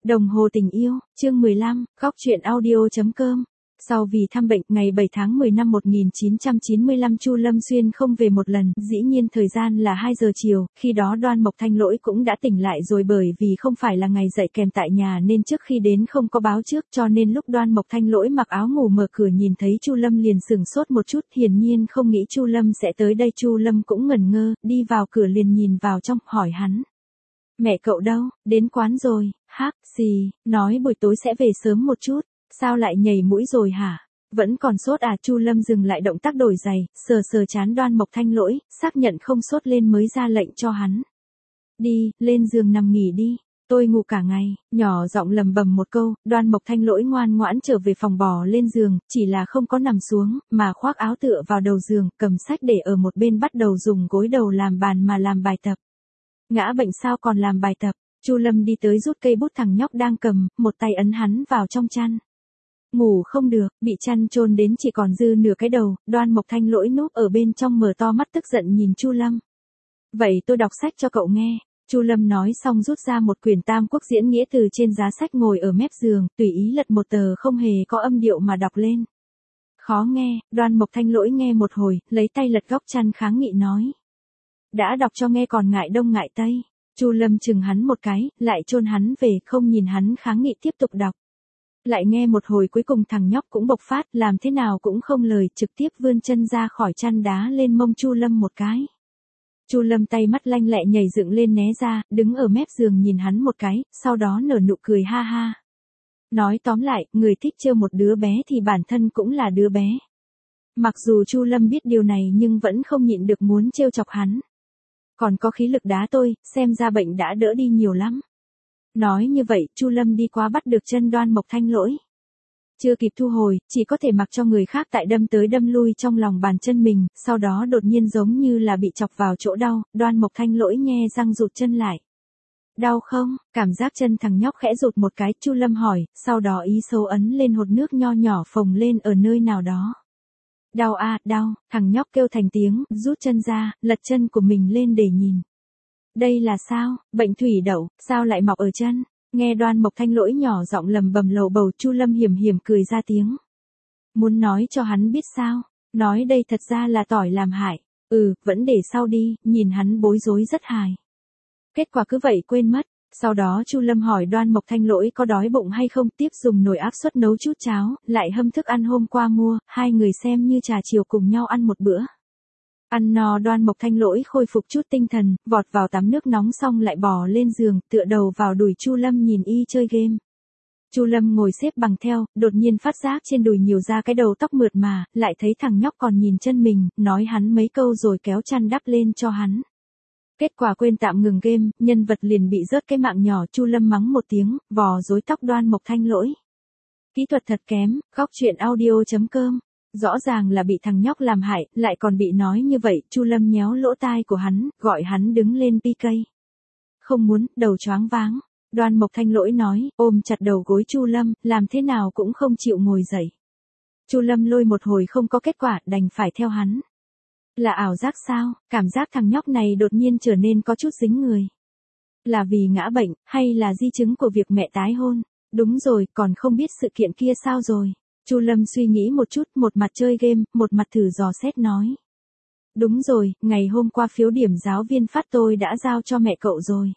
Đồng hồ tình yêu, chương 15, góc truyện audio.com. Sau vì thăm bệnh, ngày 7 tháng 10 năm 1995 Chu Lâm Xuyên không về một lần, dĩ nhiên thời gian là 2 giờ chiều, khi đó Đoan Mộc Thanh Lỗi cũng đã tỉnh lại rồi bởi vì không phải là ngày dậy kèm tại nhà nên trước khi đến không có báo trước cho nên lúc Đoan Mộc Thanh Lỗi mặc áo ngủ mở cửa nhìn thấy Chu Lâm liền sửng sốt một chút, hiển nhiên không nghĩ Chu Lâm sẽ tới đây. Chu Lâm cũng ngẩn ngơ, đi vào cửa liền nhìn vào trong, hỏi hắn. Mẹ cậu đâu, đến quán rồi, xì, nói buổi tối sẽ về sớm một chút, sao lại nhảy mũi rồi hả? Vẫn còn sốt à? Chu Lâm dừng lại động tác đổi giày, sờ sờ trán Đoan Mộc Thanh Lỗi, xác nhận không sốt lên mới ra lệnh cho hắn. Đi, lên giường nằm nghỉ đi, tôi ngủ cả ngày, nhỏ giọng lầm bầm một câu, Đoan Mộc Thanh Lỗi ngoan ngoãn trở về phòng bò lên giường, chỉ là không có nằm xuống, mà khoác áo tựa vào đầu giường, cầm sách để ở một bên bắt đầu dùng gối đầu làm bàn mà làm bài tập. Ngã bệnh sao còn làm bài tập? Chu Lâm đi tới rút cây bút thằng nhóc đang cầm, một tay ấn hắn vào trong chăn. Ngủ không được, bị chăn chôn đến chỉ còn dư nửa cái đầu, Đoan Mộc Thanh Lỗi núp ở bên trong mở to mắt tức giận nhìn Chu Lâm. Vậy tôi đọc sách cho cậu nghe. Chu Lâm nói xong rút ra một quyển Tam Quốc diễn nghĩa từ trên giá sách ngồi ở mép giường, tùy ý lật một tờ không hề có âm điệu mà đọc lên. Khó nghe, Đoan Mộc Thanh Lỗi nghe một hồi, lấy tay lật góc chăn kháng nghị nói. Đã đọc cho nghe còn ngại đông ngại tây. Chu Lâm chừng hắn một cái, lại chôn hắn về, không nhìn hắn kháng nghị tiếp tục đọc. Lại nghe một hồi cuối cùng thằng nhóc cũng bộc phát, làm thế nào cũng không lời, trực tiếp vươn chân ra khỏi chăn đá lên mông Chu Lâm một cái. Chu Lâm tay mắt lanh lẹ nhảy dựng lên né ra, đứng ở mép giường nhìn hắn một cái, sau đó nở nụ cười ha ha. Nói tóm lại, người thích trêu một đứa bé thì bản thân cũng là đứa bé. Mặc dù Chu Lâm biết điều này nhưng vẫn không nhịn được muốn trêu chọc hắn. Còn có khí lực đá tôi, xem ra bệnh đã đỡ đi nhiều lắm. Nói như vậy, Chu Lâm đi qua bắt được chân Đoan Mộc Thanh Lỗi. Chưa kịp thu hồi, chỉ có thể mặc cho người khác tại đâm tới đâm lui trong lòng bàn chân mình, sau đó đột nhiên giống như là bị chọc vào chỗ đau, Đoan Mộc Thanh Lỗi nhe răng rụt chân lại. Đau không? Cảm giác chân thằng nhóc khẽ rụt một cái, Chu Lâm hỏi, sau đó ý xấu ấn lên hột nước nho nhỏ phồng lên ở nơi nào đó. Đau à, đau, thằng nhóc kêu thành tiếng, rút chân ra, lật chân của mình lên để nhìn. Đây là sao? Bệnh thủy đậu, sao lại mọc ở chân? Nghe Đoan Mộc Thanh Lỗi nhỏ giọng lầm bầm lầu bầu, Chu Lâm hiểm hiểm cười ra tiếng. Muốn nói cho hắn biết sao? Nói đây thật ra là tỏi làm hại. Vẫn để sau đi, nhìn hắn bối rối rất hài. Kết quả cứ vậy quên mất. Sau đó Chu Lâm hỏi Đoan Mộc Thanh Lỗi có đói bụng hay không, tiếp dùng nồi áp suất nấu chút cháo, lại hâm thức ăn hôm qua mua, hai người xem như trà chiều cùng nhau ăn một bữa. Ăn no Đoan Mộc Thanh Lỗi khôi phục chút tinh thần, vọt vào tắm nước nóng xong lại bò lên giường, tựa đầu vào đùi Chu Lâm nhìn y chơi game. Chu Lâm ngồi xếp bằng theo, đột nhiên phát giác trên đùi nhiều ra cái đầu tóc mượt mà, lại thấy thằng nhóc còn nhìn chân mình, nói hắn mấy câu rồi kéo chăn đắp lên cho hắn. Kết quả quên tạm ngừng game, nhân vật liền bị rớt cái mạng nhỏ. Chu Lâm mắng một tiếng, vò rối tóc Đoan Mộc Thanh Lỗi. Kỹ thuật thật kém, góc truyện audio.com. Rõ ràng là bị thằng nhóc làm hại, lại còn bị nói như vậy. Chu Lâm nhéo lỗ tai của hắn, gọi hắn đứng lên PK. Không muốn, đầu choáng váng. Đoan Mộc Thanh Lỗi nói, ôm chặt đầu gối Chu Lâm, làm thế nào cũng không chịu ngồi dậy. Chu Lâm lôi một hồi không có kết quả, đành phải theo hắn. Là ảo giác sao? Cảm giác thằng nhóc này đột nhiên trở nên có chút dính người. Là vì ngã bệnh, hay là di chứng của việc mẹ tái hôn? Đúng rồi, còn không biết sự kiện kia sao rồi? Chu Lâm suy nghĩ một chút, một mặt chơi game, một mặt thử dò xét nói. Đúng rồi, ngày hôm qua phiếu điểm giáo viên phát tôi đã giao cho mẹ cậu rồi.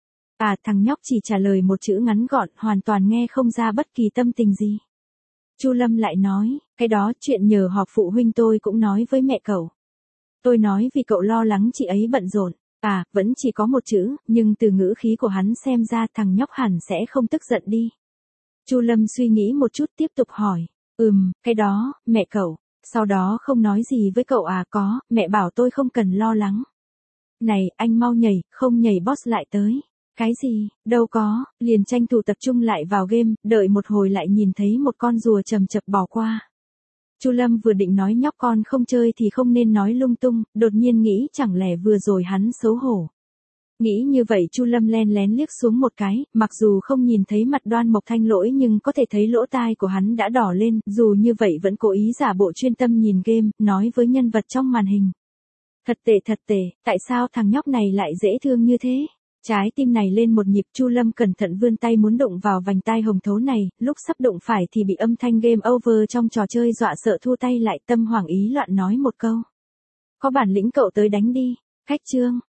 À, thằng nhóc chỉ trả lời một chữ ngắn gọn, hoàn toàn nghe không ra bất kỳ tâm tình gì. Chu Lâm lại nói, cái đó chuyện nhờ họp phụ huynh tôi cũng nói với mẹ cậu. Tôi nói vì cậu lo lắng chị ấy bận rộn. À, vẫn chỉ có một chữ, nhưng từ ngữ khí của hắn xem ra thằng nhóc hẳn sẽ không tức giận đi. Chu Lâm suy nghĩ một chút tiếp tục hỏi. Cái đó, mẹ cậu. Sau đó không nói gì với cậu à? Có, mẹ bảo tôi không cần lo lắng. Này, anh mau nhảy, không nhảy boss lại tới. Cái gì, đâu có, liền tranh thủ tập trung lại vào game, đợi một hồi lại nhìn thấy một con rùa chầm chập bỏ qua. Chu Lâm vừa định nói nhóc con không chơi thì không nên nói lung tung, đột nhiên nghĩ chẳng lẽ vừa rồi hắn xấu hổ. Nghĩ như vậy Chu Lâm len lén liếc xuống một cái, mặc dù không nhìn thấy mặt Đoan Mộc Thanh Lỗi nhưng có thể thấy lỗ tai của hắn đã đỏ lên, dù như vậy vẫn cố ý giả bộ chuyên tâm nhìn game, nói với nhân vật trong màn hình. Thật tệ, tại sao thằng nhóc này lại dễ thương như thế? Trái tim này lên một nhịp, Chu Lâm cẩn thận vươn tay muốn đụng vào vành tai hồng thấu này, lúc sắp đụng phải thì bị âm thanh game over trong trò chơi dọa sợ thua tay lại, tâm hoảng ý loạn nói một câu. Có bản lĩnh cậu tới đánh đi. Khách Trương,